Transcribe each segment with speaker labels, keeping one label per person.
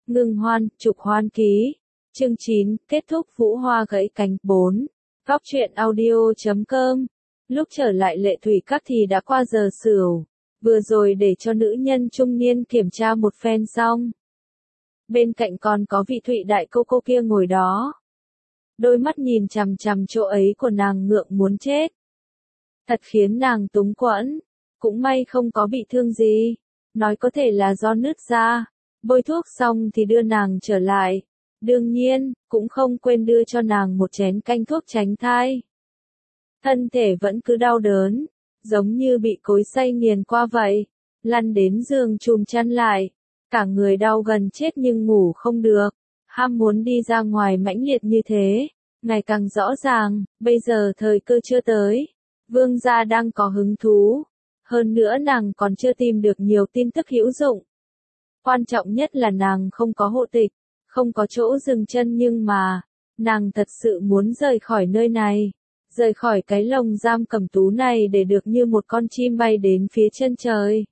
Speaker 1: Ngưng hoan, trục hoan ký. Chương 9, kết thúc Vũ Hoa gãy cánh 4. Góc truyện audio.com. Lúc trở lại Lệ Thủy Các thì đã qua giờ sửu. Vừa rồi để cho nữ nhân trung niên kiểm tra một phen xong. Bên cạnh còn có vị Thụy đại cô kia ngồi đó. Đôi mắt nhìn chằm chằm chỗ ấy của nàng ngượng muốn chết. Thật khiến nàng túng quẫn. Cũng may không có bị thương gì. Nói có thể là do nứt ra. Bôi thuốc xong thì đưa nàng trở lại. Đương nhiên, cũng không quên đưa cho nàng một chén canh thuốc tránh thai. Thân thể vẫn cứ đau đớn, giống như bị cối xay nghiền qua vậy. Lăn đến giường chùm chăn lại. Cả người đau gần chết nhưng ngủ không được. Ham muốn đi ra ngoài mãnh liệt như thế. Ngày càng rõ ràng, bây giờ thời cơ chưa tới. Vương gia đang có hứng thú. Hơn nữa nàng còn chưa tìm được nhiều tin tức hữu dụng. Quan trọng nhất là nàng không có hộ tịch, không có chỗ dừng chân nhưng mà, nàng thật sự muốn rời khỏi nơi này. Rời khỏi cái lồng giam cầm tú này để được như một con chim bay đến phía chân trời.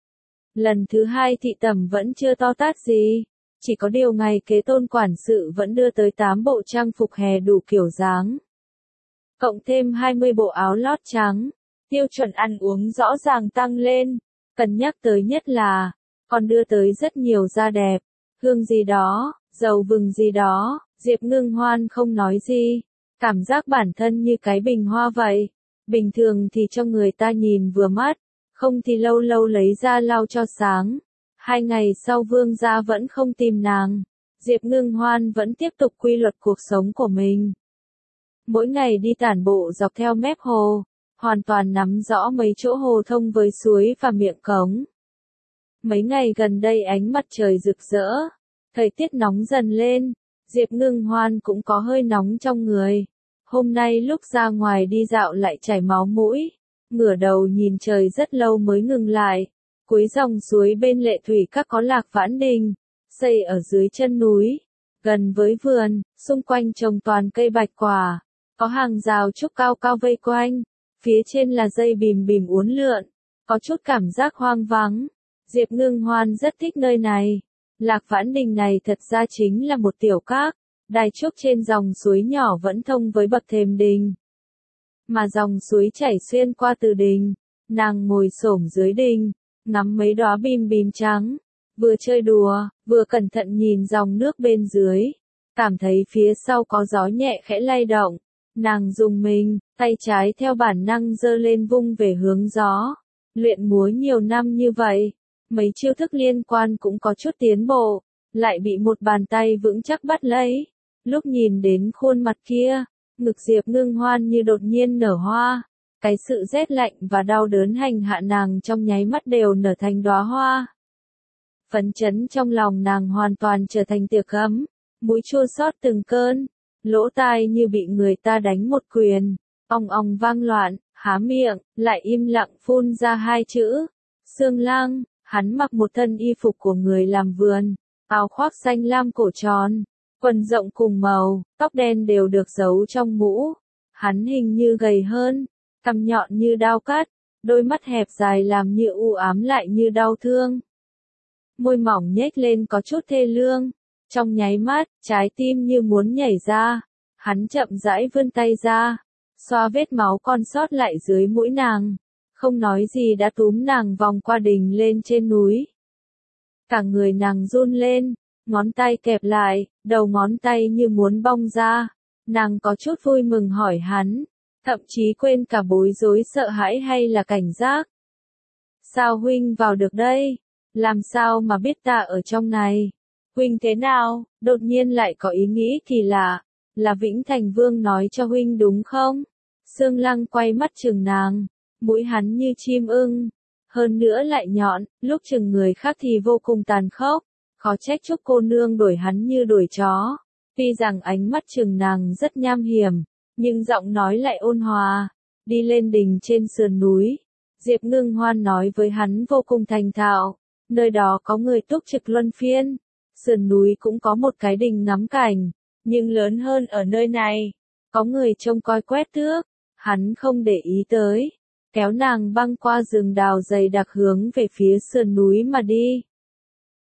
Speaker 1: Lần thứ hai thị tẩm vẫn chưa to tát gì. Chỉ có điều ngày kế tôn quản sự vẫn đưa tới 8 bộ trang phục hè đủ kiểu dáng. Cộng thêm 20 bộ áo lót trắng. Tiêu chuẩn ăn uống rõ ràng tăng lên. Cần nhắc tới nhất là, còn đưa tới rất nhiều da đẹp. Hương gì đó, dầu vừng gì đó. Diệp Ngưng Hoan không nói gì. Cảm giác bản thân như cái bình hoa vậy. Bình thường thì cho người ta nhìn vừa mắt. Không thì lâu lâu lấy ra lau cho sáng. 2 ngày sau vương gia vẫn không tìm nàng. Diệp Ngưng Hoan vẫn tiếp tục quy luật cuộc sống của mình. Mỗi ngày đi tản bộ dọc theo mép hồ. Hoàn toàn nắm rõ mấy chỗ hồ thông với suối và miệng cống. Mấy ngày gần đây ánh mặt trời rực rỡ. Thời tiết nóng dần lên. Diệp Ngưng Hoan cũng có hơi nóng trong người. Hôm nay lúc ra ngoài đi dạo lại chảy máu mũi. Ngửa đầu nhìn trời rất lâu mới ngừng lại. Cuối dòng suối bên Lệ Thủy Các có Lạc Vãn Đình, xây ở dưới chân núi, gần với vườn, xung quanh trồng toàn cây bạch quả, có hàng rào trúc cao cao vây quanh, phía trên là dây bìm bìm uốn lượn, có chút cảm giác hoang vắng. Diệp Ngưng Hoan rất thích nơi này. Lạc Vãn Đình này thật ra chính là một tiểu các, đài trúc trên dòng suối nhỏ vẫn thông với bậc thềm đình. Mà dòng suối chảy xuyên qua từ đình, nàng ngồi xổm dưới đình. Ngắm mấy đóa bìm bìm trắng, vừa chơi đùa, vừa cẩn thận nhìn dòng nước bên dưới, cảm thấy phía sau có gió nhẹ khẽ lay động, nàng rùng mình, tay trái theo bản năng giơ lên vung về hướng gió, luyện múa nhiều năm như vậy, mấy chiêu thức liên quan cũng có chút tiến bộ, lại bị một bàn tay vững chắc bắt lấy, lúc nhìn đến khuôn mặt kia, ngực Diệp Ngưng Hoan như đột nhiên nở hoa. Cái sự rét lạnh và đau đớn hành hạ nàng trong nháy mắt đều nở thành đóa hoa. Phấn chấn trong lòng nàng hoàn toàn trở thành tiệc ấm, mũi chua xót từng cơn, lỗ tai như bị người ta đánh một quyền, ong ong vang loạn, há miệng, lại im lặng phun ra 2 chữ. Sương Lang, hắn mặc một thân y phục của người làm vườn, áo khoác xanh lam cổ tròn, quần rộng cùng màu, tóc đen đều được giấu trong mũ. Hắn hình như gầy hơn. Cằm nhọn như đao cắt, đôi mắt hẹp dài làm như u ám lại như đau thương. Môi mỏng nhếch lên có chút thê lương, trong nháy mắt, trái tim như muốn nhảy ra. Hắn chậm rãi vươn tay ra, xoa vết máu còn sót lại dưới mũi nàng, không nói gì đã túm nàng vòng qua đình lên trên núi. Cả người nàng run lên, ngón tay kẹp lại, đầu ngón tay như muốn bong ra. Nàng có chút vui mừng hỏi hắn. Thậm chí quên cả bối rối sợ hãi hay là cảnh giác. Sao huynh vào được đây? Làm sao mà biết ta ở trong này? Huynh thế nào? Đột nhiên lại có ý nghĩ kỳ lạ. Là Vĩnh Thành Vương nói cho huynh đúng không? Sương Lăng quay mắt chừng nàng. Mũi hắn như chim ưng. Hơn nữa lại nhọn, lúc chừng người khác thì vô cùng tàn khốc. Khó trách chúc cô nương đuổi hắn như đuổi chó. Tuy rằng ánh mắt chừng nàng rất nham hiểm. Nhưng giọng nói lại ôn hòa, đi lên đỉnh trên sườn núi. Diệp Ngưng Hoan nói với hắn vô cùng thành thạo, nơi đó có người túc trực luân phiên. Sườn núi cũng có một cái đình ngắm cảnh, nhưng lớn hơn ở nơi này. Có người trông coi quét tước, hắn không để ý tới. Kéo nàng băng qua rừng đào dày đặc hướng về phía sườn núi mà đi.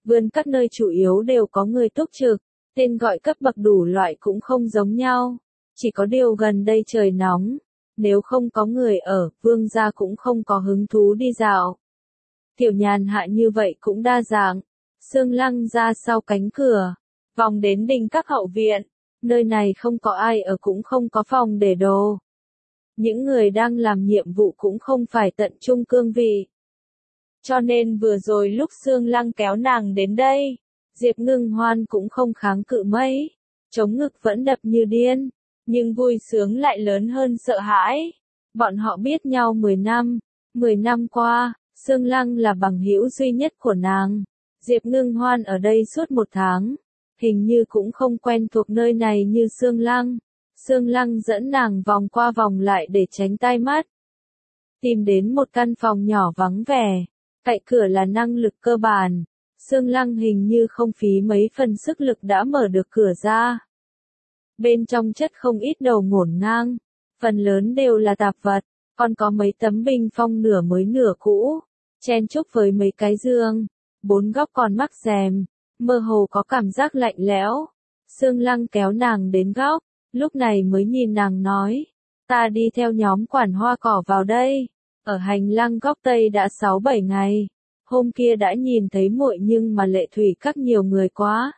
Speaker 1: vườn các nơi chủ yếu đều có người túc trực, tên gọi cấp bậc đủ loại cũng không giống nhau. Chỉ có điều gần đây trời nóng, nếu không có người ở, vương gia cũng không có hứng thú đi dạo. Tiểu nhàn hạ như vậy cũng đa dạng. Sương Lăng ra sau cánh cửa, vòng đến đình các hậu viện, nơi này không có ai ở cũng không có phòng để đồ. Những người đang làm nhiệm vụ cũng không phải tận trung cương vị. Cho nên vừa rồi lúc Sương Lăng kéo nàng đến đây, Diệp Ngưng Hoan cũng không kháng cự mấy, chống ngực vẫn đập như điên, nhưng vui sướng lại lớn hơn sợ hãi. Bọn họ biết nhau 10 năm, 10 năm qua, Sương Lăng là bằng hữu duy nhất của nàng. Diệp Ngưng Hoan ở đây suốt 1 tháng, hình như cũng không quen thuộc nơi này như Sương Lăng. Sương Lăng dẫn nàng vòng qua vòng lại để tránh tai mắt. Tìm đến một căn phòng nhỏ vắng vẻ, cạnh cửa là năng lực cơ bản. Sương Lăng hình như không phí mấy phần sức lực đã mở được cửa ra. Bên trong chất không ít đầu ngổn ngang, phần lớn đều là tạp vật, còn có mấy tấm bình phong nửa mới nửa cũ, chen chúc với mấy cái giường, 4 góc còn mắc rèm, mơ hồ có cảm giác lạnh lẽo. Sương Lăng kéo nàng đến góc, lúc này mới nhìn nàng nói, ta đi theo nhóm quản hoa cỏ vào đây, ở hành lang góc tây đã 6-7 ngày, hôm kia đã nhìn thấy muội nhưng mà Lệ Thủy Các nhiều người quá.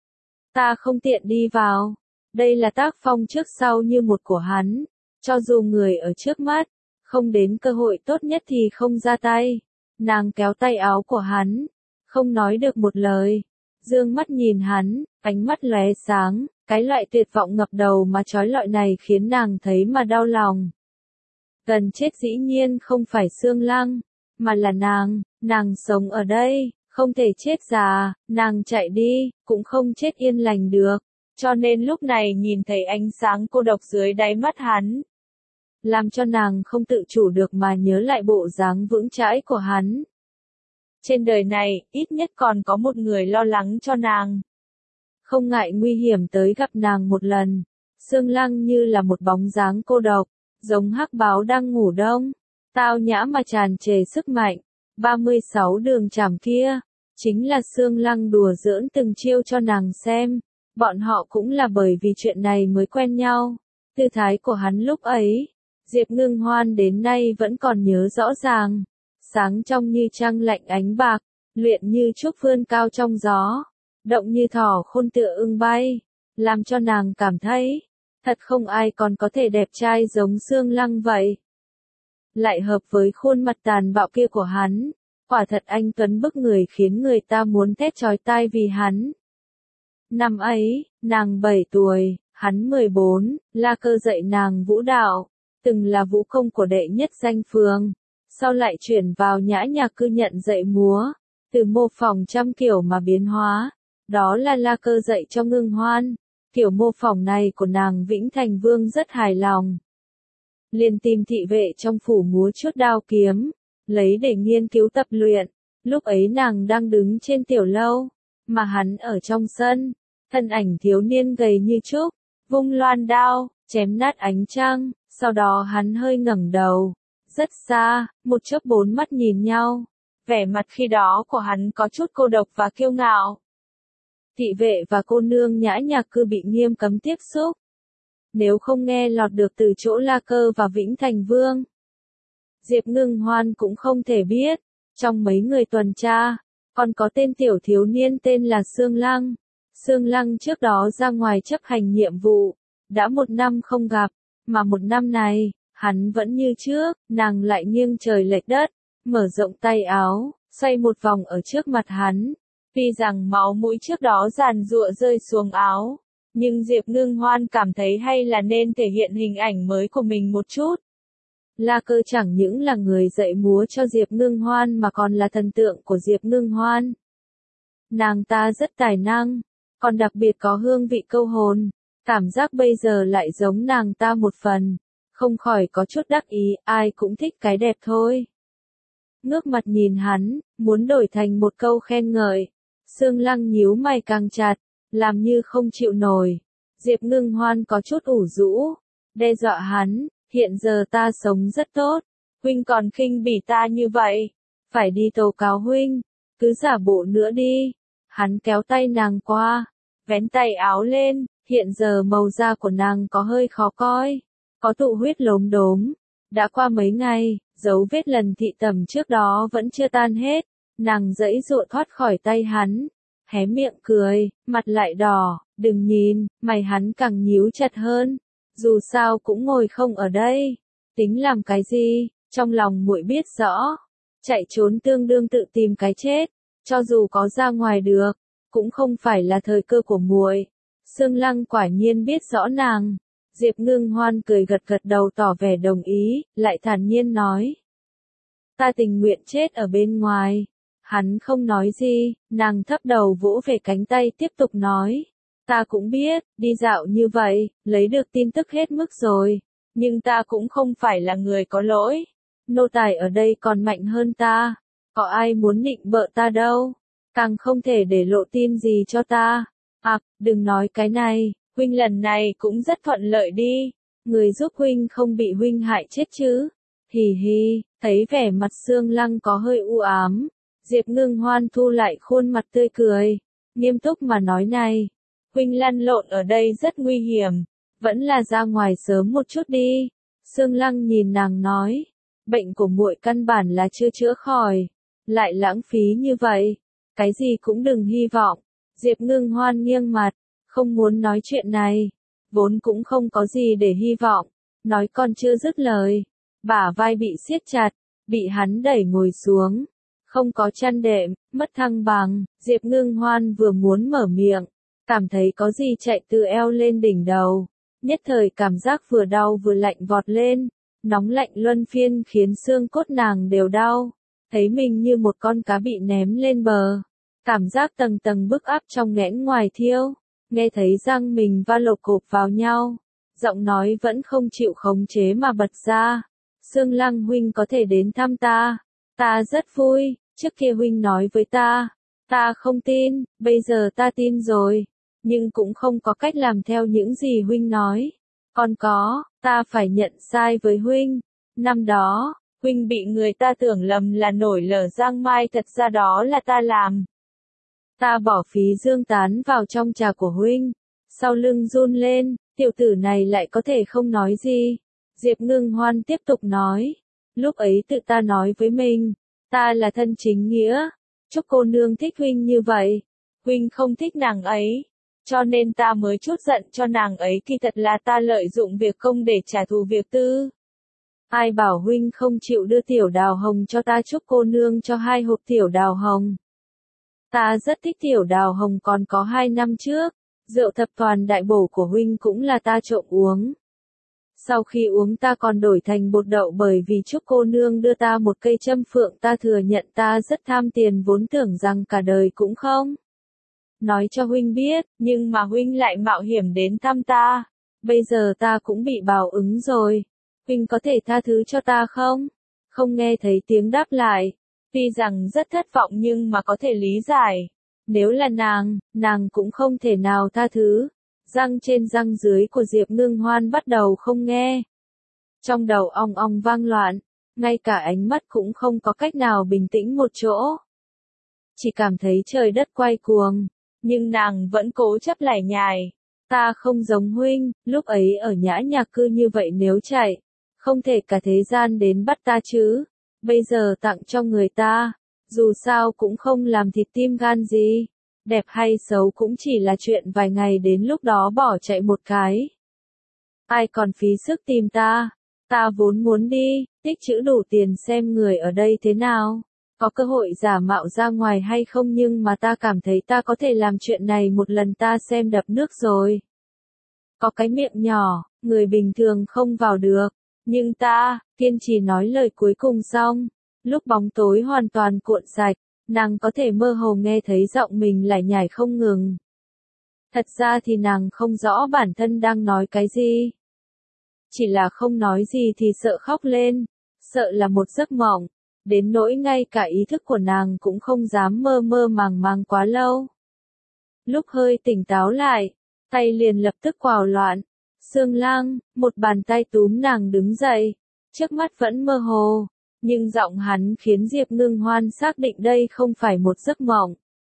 Speaker 1: Ta không tiện đi vào, đây là tác phong trước sau như một của hắn, cho dù người ở trước mắt, không đến cơ hội tốt nhất thì không ra tay. Nàng kéo tay áo của hắn, không nói được một lời, dương mắt nhìn hắn, ánh mắt lóe sáng, cái loại tuyệt vọng ngập đầu mà trói lọi này khiến nàng thấy mà đau lòng. Gần chết dĩ nhiên không phải Sương Lăng, mà là nàng sống ở đây, không thể chết già, nàng chạy đi, cũng không chết yên lành được, cho nên lúc này nhìn thấy ánh sáng cô độc dưới đáy mắt hắn, làm cho nàng không tự chủ được mà nhớ lại bộ dáng vững chãi của hắn. Trên đời này, ít nhất còn có một người lo lắng cho nàng. Không ngại nguy hiểm tới gặp nàng một lần. Sương Lăng như là một bóng dáng cô độc, giống hắc báo đang ngủ đông, tao nhã mà tràn trề sức mạnh. 36 đường chảm kia, chính là Sương Lăng đùa giỡn từng chiêu cho nàng xem. Bọn họ cũng là bởi vì chuyện này mới quen nhau. Tư thái của hắn lúc ấy, Diệp Ngưng Hoan đến nay vẫn còn nhớ rõ ràng. Sáng trong như trăng lạnh ánh bạc, luyện như trúc vươn cao trong gió, động như thỏ khôn tựa ưng bay, làm cho nàng cảm thấy, thật không ai còn có thể đẹp trai giống Sương Lăng vậy. Lại hợp với khuôn mặt tàn bạo kia của hắn, quả thật anh tuấn bức người khiến người ta muốn thét chói tai vì hắn. Năm ấy, nàng 7 tuổi, hắn 14, La Cơ dạy nàng vũ đạo, từng là vũ công của đệ nhất danh phường, sau lại chuyển vào Nhã Nhạc Cư nhận dạy múa, từ mô phỏng trăm kiểu mà biến hóa, đó là La Cơ dạy cho Ngưng Hoan, kiểu mô phỏng này của nàng Vĩnh Thành Vương rất hài lòng. Liền tìm thị vệ trong phủ múa chút đao kiếm, lấy để nghiên cứu tập luyện, lúc ấy nàng đang đứng trên tiểu lâu, mà hắn ở trong sân, thân ảnh thiếu niên gầy như trúc, vung loan đao, chém nát ánh trăng, sau đó hắn hơi ngẩng đầu, rất xa, một chớp 4 mắt nhìn nhau, vẻ mặt khi đó của hắn có chút cô độc và kiêu ngạo. Thị vệ và cô nương Nhã Nhạc Cư bị nghiêm cấm tiếp xúc. Nếu không nghe lọt được từ chỗ La Cơ và Vĩnh Thành Vương, Diệp Ngưng Hoan cũng không thể biết, trong mấy người tuần tra, còn có tên tiểu thiếu niên tên là Sương Lăng. Sương Lăng trước đó ra ngoài chấp hành nhiệm vụ, đã 1 năm không gặp, mà 1 năm này, hắn vẫn như trước, nàng lại nghiêng trời lệch đất, mở rộng tay áo, xoay một vòng ở trước mặt hắn. Tuy rằng máu mũi trước đó giàn giụa rơi xuống áo, nhưng Diệp Ngưng Hoan cảm thấy hay là nên thể hiện hình ảnh mới của mình một chút. La Cơ chẳng những là người dạy múa cho Diệp Ngưng Hoan mà còn là thần tượng của Diệp Ngưng Hoan. Nàng ta rất tài năng, còn đặc biệt có hương vị câu hồn, cảm giác bây giờ lại giống nàng ta một phần, không khỏi có chút đắc ý, ai cũng thích cái đẹp thôi. Ngước mặt nhìn hắn, muốn đổi thành một câu khen ngợi. Sương Lăng nhíu mày càng chặt, làm như không chịu nổi. Diệp Ngưng Hoan có chút ủ rũ, đe dọa hắn, hiện giờ ta sống rất tốt, huynh còn khinh bỉ ta như vậy, phải đi tố cáo huynh, cứ giả bộ nữa đi. Hắn kéo tay nàng qua, vén tay áo lên, hiện giờ màu da của nàng có hơi khó coi, có tụ huyết lốm đốm. Đã qua mấy ngày, dấu vết lần thị tẩm trước đó vẫn chưa tan hết, nàng giãy giụa thoát khỏi tay hắn, hé miệng cười, mặt lại đỏ, đừng nhìn, mày hắn càng nhíu chặt hơn, dù sao cũng ngồi không ở đây, tính làm cái gì, trong lòng muội biết rõ, chạy trốn tương đương tự tìm cái chết, cho dù có ra ngoài được, cũng không phải là thời cơ của muội. Sương Lăng quả nhiên biết rõ nàng. Diệp Ngưng Hoan cười gật gật đầu tỏ vẻ đồng ý, lại thản nhiên nói. Ta tình nguyện chết ở bên ngoài. Hắn không nói gì, nàng thấp đầu vỗ về cánh tay tiếp tục nói. Ta cũng biết, đi dạo như vậy, lấy được tin tức hết mức rồi. Nhưng ta cũng không phải là người có lỗi. Nô tài ở đây còn mạnh hơn ta. Có ai muốn nịnh bợ ta đâu. Càng không thể để lộ tin gì cho ta. À, đừng nói cái này. Huynh lần này cũng rất thuận lợi đi, người giúp huynh không bị huynh hại chết chứ. Hì hì, thấy vẻ mặt Sương Lăng có hơi u ám, Diệp Ngưng Hoan thu lại khuôn mặt tươi cười, nghiêm túc mà nói này, huynh lăn lộn ở đây rất nguy hiểm, vẫn là ra ngoài sớm một chút đi. Sương Lăng nhìn nàng nói, bệnh của muội căn bản là chưa chữa khỏi, lại lãng phí như vậy, cái gì cũng đừng hy vọng. Diệp Ngưng Hoan nghiêng mặt, không muốn nói chuyện này, vốn cũng không có gì để hy vọng, nói còn chưa dứt lời, bả vai bị siết chặt, bị hắn đẩy ngồi xuống, không có chăn đệm, mất thăng bằng, Diệp Ngưng Hoan vừa muốn mở miệng, cảm thấy có gì chạy từ eo lên đỉnh đầu, nhất thời cảm giác vừa đau vừa lạnh vọt lên, nóng lạnh luân phiên khiến xương cốt nàng đều đau, thấy mình như một con cá bị ném lên bờ, cảm giác tầng tầng bức áp trong nghẽn ngoài thiêu. Nghe thấy răng mình va lộp cộp vào nhau, giọng nói vẫn không chịu khống chế mà bật ra. Sương Lăng huynh có thể đến thăm ta rất vui, trước kia huynh nói với ta không tin, bây giờ ta tin rồi, nhưng cũng không có cách làm theo những gì huynh nói. Còn có, ta phải nhận sai với huynh, năm đó, huynh bị người ta tưởng lầm là nổi lở giang mai, thật ra đó là ta làm. Ta bỏ phí dương tán vào trong trà của huynh, sau lưng run lên, tiểu tử này lại có thể không nói gì. Diệp Ngưng Hoan tiếp tục nói, lúc ấy tự ta nói với mình, ta là thân chính nghĩa, chúc cô nương thích huynh như vậy, huynh không thích nàng ấy, cho nên ta mới chút giận cho nàng ấy, kỳ thật là ta lợi dụng việc công để trả thù việc tư. Ai bảo huynh không chịu đưa tiểu đào hồng cho ta, chúc cô nương cho 2 hộp tiểu đào hồng. Ta rất thích tiểu đào hồng, còn có 2 năm trước, rượu thập toàn đại bổ của huynh cũng là ta trộm uống. Sau khi uống ta còn đổi thành bột đậu, bởi vì chúc cô nương đưa ta một cây châm phượng, ta thừa nhận ta rất tham tiền, vốn tưởng rằng cả đời cũng không nói cho huynh biết, nhưng mà huynh lại mạo hiểm đến thăm ta. Bây giờ ta cũng bị báo ứng rồi. Huynh có thể tha thứ cho ta không? Không nghe thấy tiếng đáp lại. Tuy rằng rất thất vọng nhưng mà có thể lý giải. Nếu là nàng cũng không thể nào tha thứ. Răng trên răng dưới của Diệp Ngưng Hoan bắt đầu không nghe. Trong đầu ong ong vang loạn, ngay cả ánh mắt cũng không có cách nào bình tĩnh một chỗ. Chỉ cảm thấy trời đất quay cuồng, nhưng nàng vẫn cố chấp lải nhải. Ta không giống huynh, lúc ấy ở Nhã Nhạc Cư như vậy, nếu chạy, không thể cả thế gian đến bắt ta chứ. Bây giờ tặng cho người ta, dù sao cũng không làm thịt tim gan gì. Đẹp hay xấu cũng chỉ là chuyện vài ngày, đến lúc đó bỏ chạy một cái. Ai còn phí sức tìm ta? Ta vốn muốn đi, tích trữ đủ tiền xem người ở đây thế nào. Có cơ hội giả mạo ra ngoài hay không, nhưng mà ta cảm thấy ta có thể làm chuyện này một lần, ta xem đập nước rồi. Có cái miệng nhỏ, người bình thường không vào được. Nhưng ta, kiên trì nói lời cuối cùng xong. Lúc bóng tối hoàn toàn cuộn sạch, nàng có thể mơ hồ nghe thấy giọng mình lải nhải không ngừng. Thật ra thì nàng không rõ bản thân đang nói cái gì. Chỉ là không nói gì thì sợ khóc lên, sợ là một giấc mộng, đến nỗi ngay cả ý thức của nàng cũng không dám mơ mơ màng màng quá lâu. Lúc hơi tỉnh táo lại, tay liền lập tức quào loạn. Sương Lang, một bàn tay túm nàng đứng dậy, trước mắt vẫn mơ hồ, nhưng giọng hắn khiến Diệp Ngưng Hoan xác định đây không phải một giấc mộng.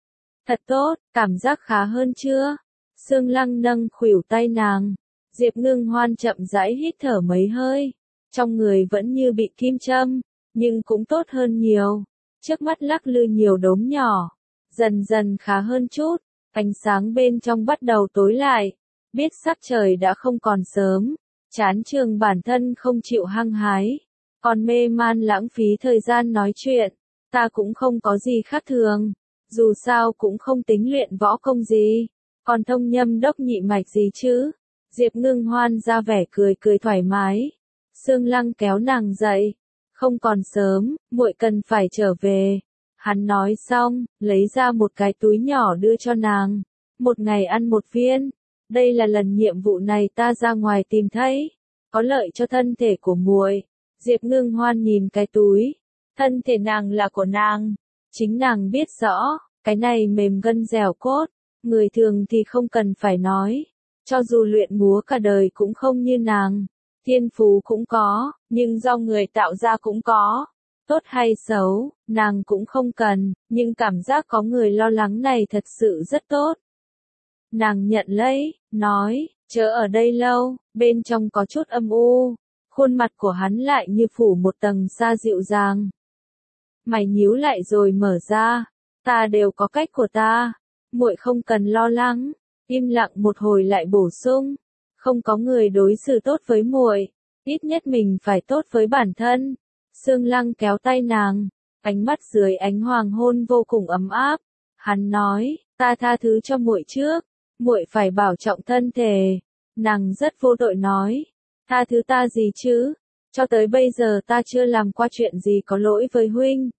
Speaker 1: Thật tốt, cảm giác khá hơn chưa? Sương Lăng nâng khuỷu tay nàng. Diệp Ngưng Hoan chậm rãi hít thở mấy hơi. Trong người vẫn như bị kim châm, nhưng cũng tốt hơn nhiều. Trước mắt lắc lư nhiều đốm nhỏ. Dần dần khá hơn chút. Ánh sáng bên trong bắt đầu tối lại. Biết sắc trời đã không còn sớm. Chán trường bản thân không chịu hăng hái. Còn mê man lãng phí thời gian nói chuyện. Ta cũng không có gì khác thường. Dù sao cũng không tính luyện võ công gì. Còn thông nhâm đốc nhị mạch gì chứ? Diệp Ngưng Hoan ra vẻ cười cười thoải mái. Sương Lăng kéo nàng dậy. Không còn sớm, muội cần phải trở về. Hắn nói xong, lấy ra một cái túi nhỏ đưa cho nàng. Một ngày ăn một viên. Đây là lần nhiệm vụ này ta ra ngoài tìm thấy. Có lợi cho thân thể của muội. Diệp Ngưng Hoan nhìn cái túi. Thân thể nàng là của nàng. Chính nàng biết rõ, cái này mềm gân dẻo cốt. Người thường thì không cần phải nói. Cho dù luyện múa cả đời cũng không như nàng. Thiên phú cũng có, nhưng do người tạo ra cũng có. Tốt hay xấu, nàng cũng không cần, nhưng cảm giác có người lo lắng này thật sự rất tốt. Nàng nhận lấy, nói, chớ ở đây lâu, bên trong có chút âm u. Khuôn mặt của hắn lại như phủ một tầng sa dịu dàng. Mày nhíu lại rồi mở ra, ta đều có cách của ta, muội không cần lo lắng. Im lặng một hồi lại bổ sung, không có người đối xử tốt với muội, ít nhất mình phải tốt với bản thân. Sương Lăng kéo tay nàng, ánh mắt dưới ánh hoàng hôn vô cùng ấm áp. Hắn nói, ta tha thứ cho muội trước, muội phải bảo trọng thân thể. Nàng rất vô tội nói, tha thứ ta gì chứ, cho tới bây giờ ta chưa làm qua chuyện gì có lỗi với huynh.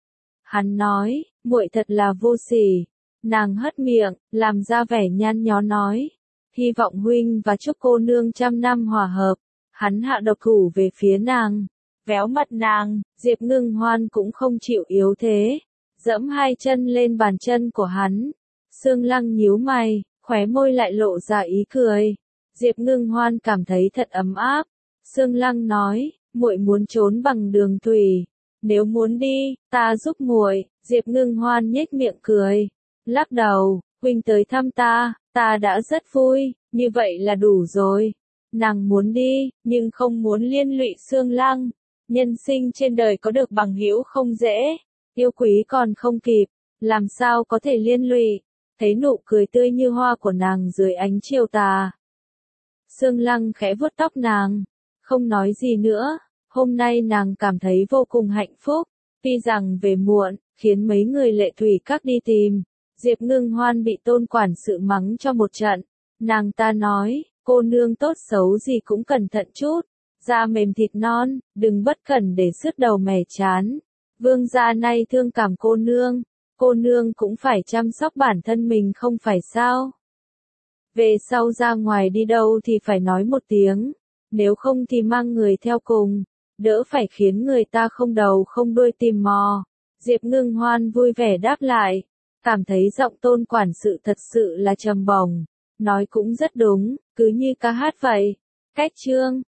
Speaker 1: Hắn nói, muội thật là vô sỉ. Nàng hất miệng, làm ra vẻ nhăn nhó nói, hy vọng huynh và chúc cô nương trăm năm hòa hợp. Hắn hạ độc thủ về phía nàng, véo mặt nàng. Diệp Ngưng Hoan cũng không chịu yếu thế, dẫm hai chân lên bàn chân của hắn. Sương Lăng nhíu mày, khóe môi lại lộ ra ý cười. Diệp Ngưng Hoan cảm thấy thật ấm áp. Sương Lăng nói, muội muốn trốn bằng đường thủy, nếu muốn đi, ta giúp muội. Diệp Ngưng Hoan nhếch miệng cười, lắc đầu, huynh tới thăm ta đã rất vui, như vậy là đủ rồi. Nàng muốn đi, nhưng không muốn liên lụy Sương Lăng. Nhân sinh trên đời có được bằng hữu không dễ, yêu quý còn không kịp, làm sao có thể liên lụy. Thấy nụ cười tươi như hoa của nàng dưới ánh chiều tà. Sương Lăng khẽ vuốt tóc nàng, không nói gì nữa. Hôm nay nàng cảm thấy vô cùng hạnh phúc. Tuy rằng về muộn, khiến mấy người Lệ Thủy Các đi tìm. Diệp Ngưng Hoan bị Tôn quản sự mắng cho một trận. Nàng ta nói, cô nương tốt xấu gì cũng cẩn thận chút. Da mềm thịt non, đừng bất cẩn để sứt đầu mẻ chán. Vương gia nay thương cảm cô nương cũng phải chăm sóc bản thân mình không phải sao. Về sau ra ngoài đi đâu thì phải nói một tiếng, nếu không thì mang người theo cùng, đỡ phải khiến người ta không đầu không đuôi tìm mò. Diệp Ngưng Hoan vui vẻ đáp lại, cảm thấy giọng Tôn quản sự thật sự là trầm bổng, nói cũng rất đúng, cứ như ca hát vậy. Cách chương